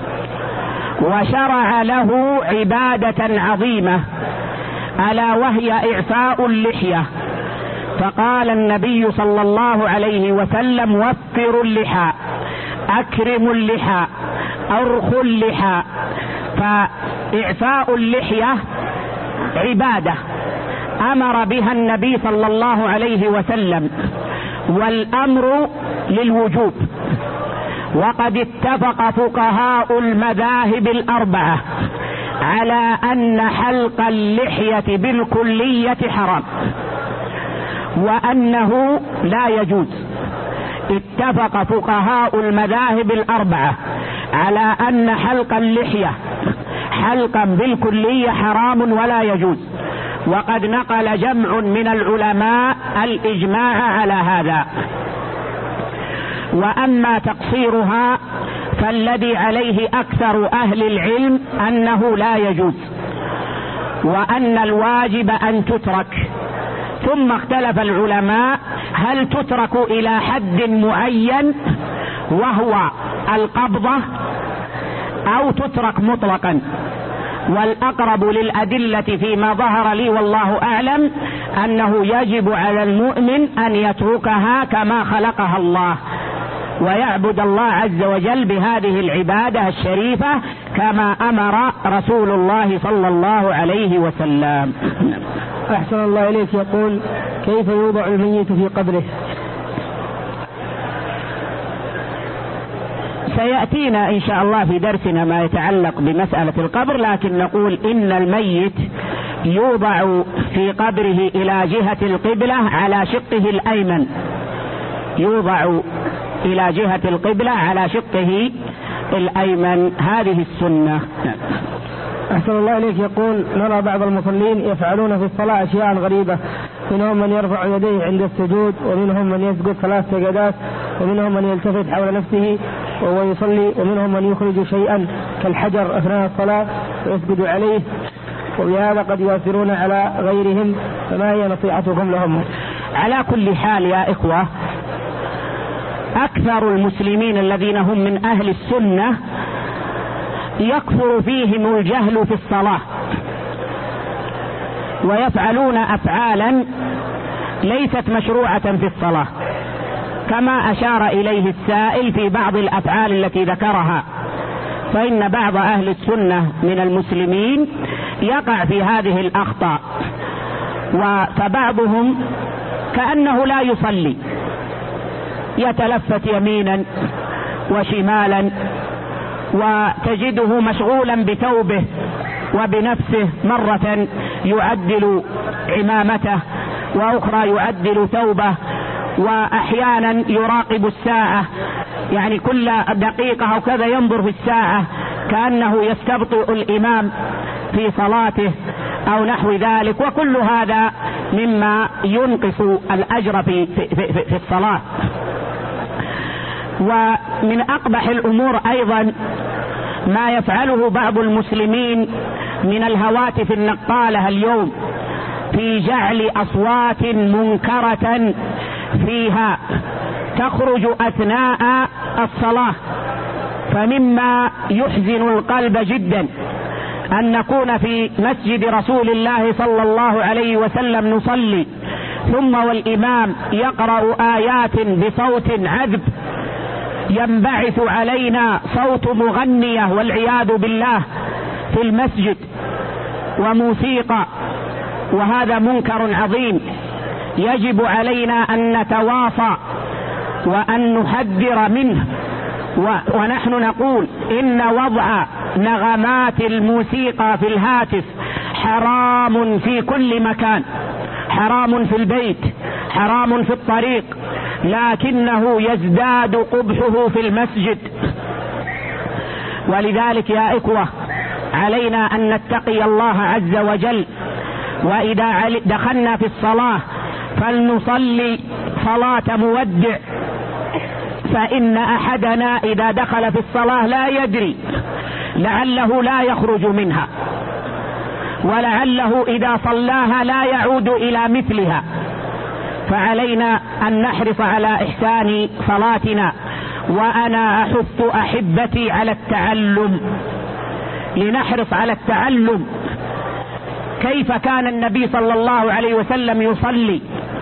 وشرع له عبادة عظيمة ألا وهي إعفاء اللحية، فقال النبي صلى الله عليه وسلم: وفروا اللحى، أكرموا اللحى، أرخوا اللحى. فإعفاء اللحية عبادة أمر بها النبي صلى الله عليه وسلم، والأمر للوجوب. وقد اتفق فقهاء المذاهب الأربعة على أن حلق اللحية بالكلية حرام، وأنه لا يجوز. اتفق فقهاء المذاهب الأربعة على أن حلق اللحية حلقا بالكلية حرام ولا يجوز، وقد نقل جمع من العلماء الإجماع على هذا. وأما تقصيرها فالذي عليه أكثر أهل العلم أنه لا يجوز، وأن الواجب أن تترك. ثم اختلف العلماء هل تترك إلى حد معين وهو القبضة، أو تترك مطلقا. والأقرب للأدلة فيما ظهر لي والله أعلم أنه يجب على المؤمن أن يتركها كما خلقها الله، ويعبد الله عز وجل بهذه العبادة الشريفة كما أمر رسول الله صلى الله عليه وسلم. أحسن الله إليك. يقول: كيف يوضع الميت في قبره؟ سيأتينا إن شاء الله في درسنا ما يتعلق بمسألة القبر، لكن نقول إن الميت يوضع في قبره إلى جهة القبلة على شقه الأيمن، يوضع إلى جهة القبلة على شقه الأيمن، هذه السنة. أحسن الله إليك. يقول: نرى بعض المصلين يفعلون في الصلاة أشياء غريبة، منهم من يرفع يديه عند السجود، ومنهم من يسجد ثلاث سجدات، ومنهم من يلتفت حول نفسه وهو يصلي، ومنهم من يخرج شيئا كالحجر أثناء الصلاة ويسجد عليه، وبهذا قد يؤثرون على غيرهم، فما هي نصيحتكم لهم؟ على كل حال يا إخوة، أكثر المسلمين الذين هم من أهل السنة يكثر فيهم الجهل في الصلاة، ويفعلون أفعالا ليست مشروعة في الصلاة، كما أشار إليه السائل في بعض الأفعال التي ذكرها. فإن بعض أهل السنة من المسلمين يقع في هذه الأخطاء، فبعضهم كأنه لا يصلي، يتلفت يمينا وشمالا، وتجده مشغولا بثوبه وبنفسه، مرة يعدل عمامته وأخرى يعدل ثوبه، وأحيانا يراقب الساعة، يعني كل دقيقة أو كذا ينظر في الساعة كأنه يستبطئ الإمام في صلاته أو نحو ذلك، وكل هذا مما ينقص الأجر في, في, في, في الصلاة. ومن أقبح الأمور أيضا ما يفعله بعض المسلمين من الهواتف النقالة اليوم في جعل أصوات منكرة فيها تخرج أثناء الصلاة. فمما يحزن القلب جدا أن نكون في مسجد رسول الله صلى الله عليه وسلم نصلي، ثم والإمام يقرأ آيات بصوت عذب، ينبعث علينا صوت مغنية والعياذ بالله في المسجد وموسيقى، وهذا منكر عظيم يجب علينا أن نتواصى وأن نحذر منه. ونحن نقول إن وضع نغمات الموسيقى في الهاتف حرام في كل مكان، حرام في البيت، حرام في الطريق، لكنه يزداد قبحه في المسجد. ولذلك يا إخوة علينا أن نتقي الله عز وجل، وإذا دخلنا في الصلاة فلنصلي صلاة مودع، فإن أحدنا إذا دخل في الصلاة لا يدري، لعله لا يخرج منها، ولعله إذا صلاها لا يعود إلى مثلها. فعلينا أن نحرص على إحسان صلاتنا. وأنا أحث أحبتي على التعلم، لنحرص على التعلم كيف كان النبي صلى الله عليه وسلم يصلي.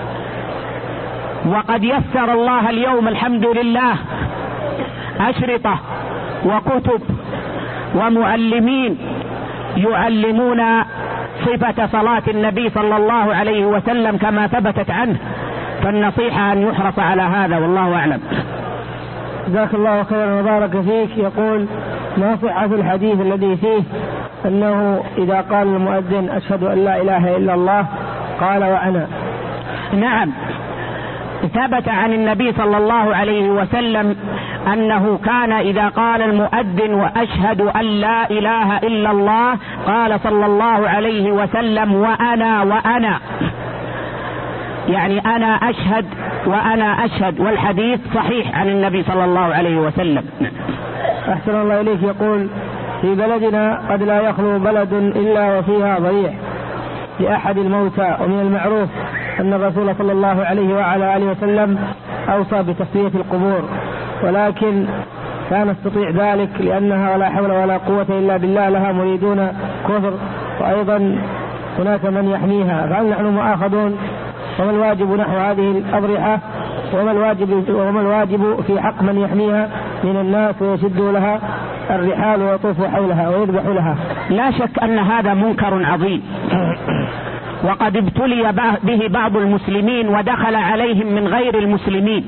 وقد يسر الله اليوم الحمد لله أشرطة وكتب ومعلمين يعلمون صفة صلاة النبي صلى الله عليه وسلم كما ثبتت عنه، فالنصيحة أن يحرص على هذا، والله أعلم. جزاك الله خيرا وبارك فيك. يقول: ما صحة الحديث الذي فيه أنه إذا قال المؤذن أشهد أن لا إله إلا الله قال وأنا؟ نعم، ثبت عن النبي صلى الله عليه وسلم أنه كان إذا قال المؤذن وأشهد أن لا إله إلا الله قال صلى الله عليه وسلم وأنا وأنا، يعني أنا أشهد وأنا أشهد، والحديث صحيح عن النبي صلى الله عليه وسلم. أحسن الله إليك. يقول: في بلدنا قد لا يخلو بلد إلا وفيها ضريح لأحد الموتى، ومن المعروف أن الرسول صلى الله عليه وعلى آله وسلم أوصى بتصفية القبور، ولكن لا نستطيع ذلك لأنها ولا حول ولا قوة إلا بالله لها مريدون كفر، وأيضا هناك من يحميها، فهل نحن مؤاخذون؟ وما الواجب نحو هذه الأضرحة؟ وما الواجب, وما الواجب في حق من يحميها من الناس ويشدوا لها الرحال ويطوفوا حولها ويذبحوا لها؟ لا شك أن هذا منكر عظيم، وقد ابتلي به بعض المسلمين ودخل عليهم من غير المسلمين،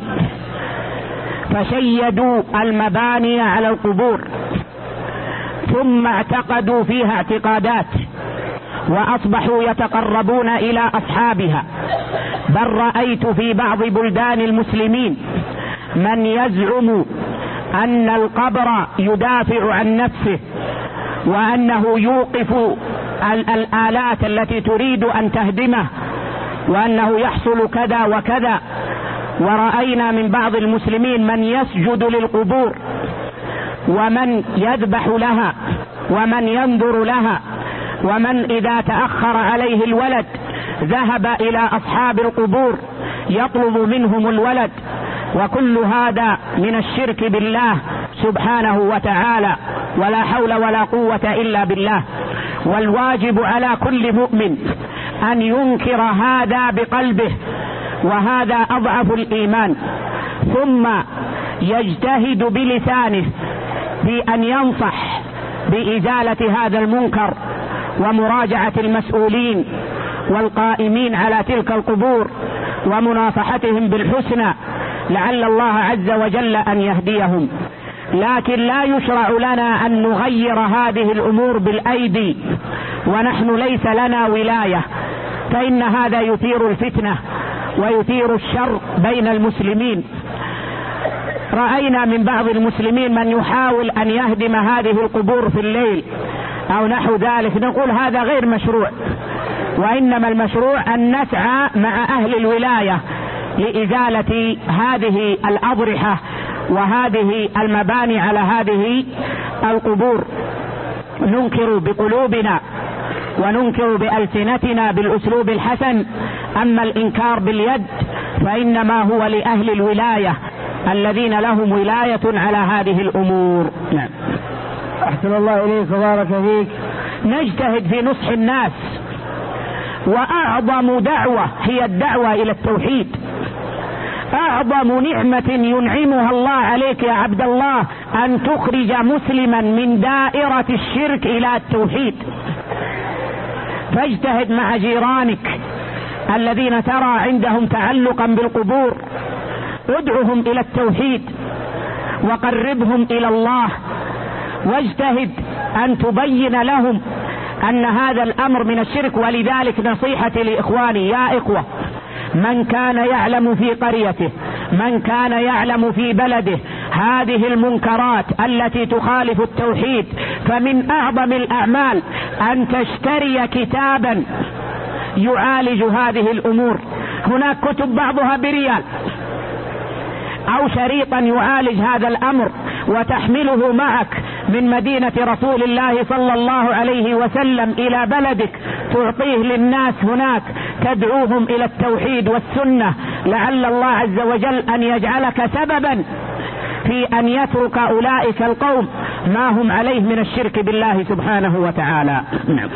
فشيدوا المباني على القبور ثم اعتقدوا فيها اعتقادات، وأصبحوا يتقربون إلى أصحابها. بل رأيت في بعض بلدان المسلمين من يزعم أن القبر يدافع عن نفسه، وأنه يوقف الآلات التي تريد أن تهدمه، وأنه يحصل كذا وكذا. ورأينا من بعض المسلمين من يسجد للقبور، ومن يذبح لها، ومن ينظر لها، ومن إذا تأخر عليه الولد ذهب إلى أصحاب القبور يطلب منهم الولد. وكل هذا من الشرك بالله سبحانه وتعالى، ولا حول ولا قوة إلا بالله. والواجب على كل مؤمن أن ينكر هذا بقلبه، وهذا أضعف الإيمان، ثم يجتهد بلسانه في أن ينصح بإزالة هذا المنكر ومراجعة المسؤولين والقائمين على تلك القبور ومناصحتهم بالحسنى، لعل الله عز وجل أن يهديهم. لكن لا يشرع لنا أن نغير هذه الأمور بالأيدي ونحن ليس لنا ولاية، فإن هذا يثير الفتنة ويثير الشر بين المسلمين. رأينا من بعض المسلمين من يحاول أن يهدم هذه القبور في الليل أو نحو ذلك، نقول هذا غير مشروع، وإنما المشروع أن نسعى مع أهل الولاية لإزالة هذه الأضرحة وهذه المباني على هذه القبور. ننكر بقلوبنا وننكر بألسنتنا بالأسلوب الحسن، أما الإنكار باليد فإنما هو لأهل الولاية الذين لهم ولاية على هذه الأمور. نعم. أحسن الله إليك وبارك فيك. نجتهد في نصح الناس، وأعظم دعوة هي الدعوة إلى التوحيد. أعظم نعمة ينعمها الله عليك يا عبد الله أن تخرج مسلما من دائرة الشرك إلى التوحيد. فاجتهد مع جيرانك الذين ترى عندهم تعلقا بالقبور، ادعهم إلى التوحيد وقربهم إلى الله، واجتهد أن تبين لهم أن هذا الأمر من الشرك. ولذلك نصيحتي لإخواني يا إخوة، من كان يعلم في قريته، من كان يعلم في بلده هذه المنكرات التي تخالف التوحيد، فمن أعظم الأعمال أن تشتري كتابا يعالج هذه الأمور. هناك كتب بعضها بريال، أو شريطا يعالج هذا الأمر وتحمله معك من مدينة رسول الله صلى الله عليه وسلم إلى بلدك، تعطيه للناس هناك، تدعوهم إلى التوحيد والسنة، لعل الله عز وجل أن يجعلك سببا في أن يترك أولئك القوم ما هم عليه من الشرك بالله سبحانه وتعالى. نعم.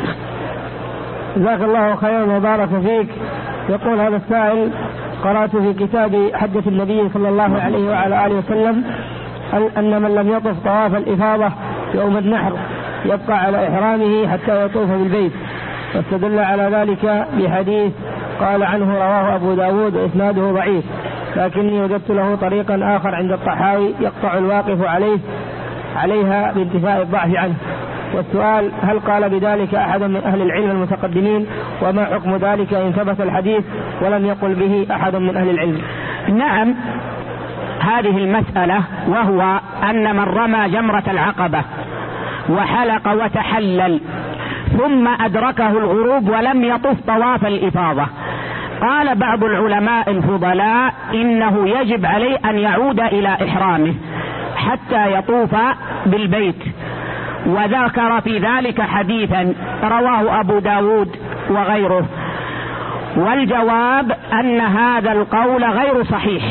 جزاك الله خيرا وبارك فيك. يقول هذا السائل: قرأت في كتاب حجة النبي صلى الله عليه وعلى آله وسلم أن من لم يطف طواف الإفاضة يوم النحر يبقى على إحرامه حتى يطوف بالبيت، واستدل على ذلك بحديث قال عنه رواه أبو داود وإسناده ضعيف، لكني وجدت له طريقا آخر عند الطحاوي يقطع الواقف عليه عليها بانتفاء الضعف عنه. والسؤال: هل قال بذلك أحد من أهل العلم المتقدمين؟ وما حكم ذلك إن ثبت الحديث ولم يقل به أحد من أهل العلم؟ نعم، هذه المسألة، وهو أن من رمى جمرة العقبة وحلق وتحلل ثم أدركه الغروب ولم يطف طواف الإفاضة، قال بعض العلماء الفضلاء إنه يجب عليه أن يعود إلى إحرامه حتى يطوف بالبيت، وذكر في ذلك حديثا رواه أبو داود وغيره. والجواب أن هذا القول غير صحيح،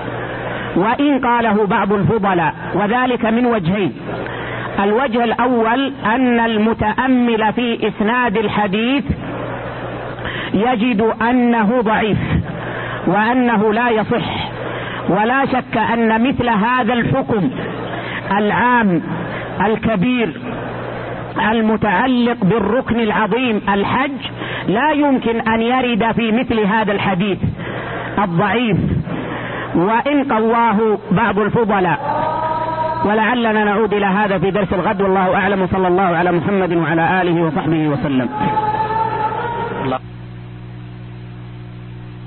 وإن قاله بعض الفضلاء، وذلك من وجهين. الوجه الأول أن المتأمل في إسناد الحديث يجد أنه ضعيف وأنه لا يصح، ولا شك أن مثل هذا الحكم العام الكبير المتعلق بالركن العظيم الحج لا يمكن أن يرد في مثل هذا الحديث الضعيف، وإن قواه بعض الفضلاء. ولعلنا نعود إلى هذا في درس الغد، والله أعلم، صلى الله على محمد وعلى آله وصحبه وسلم.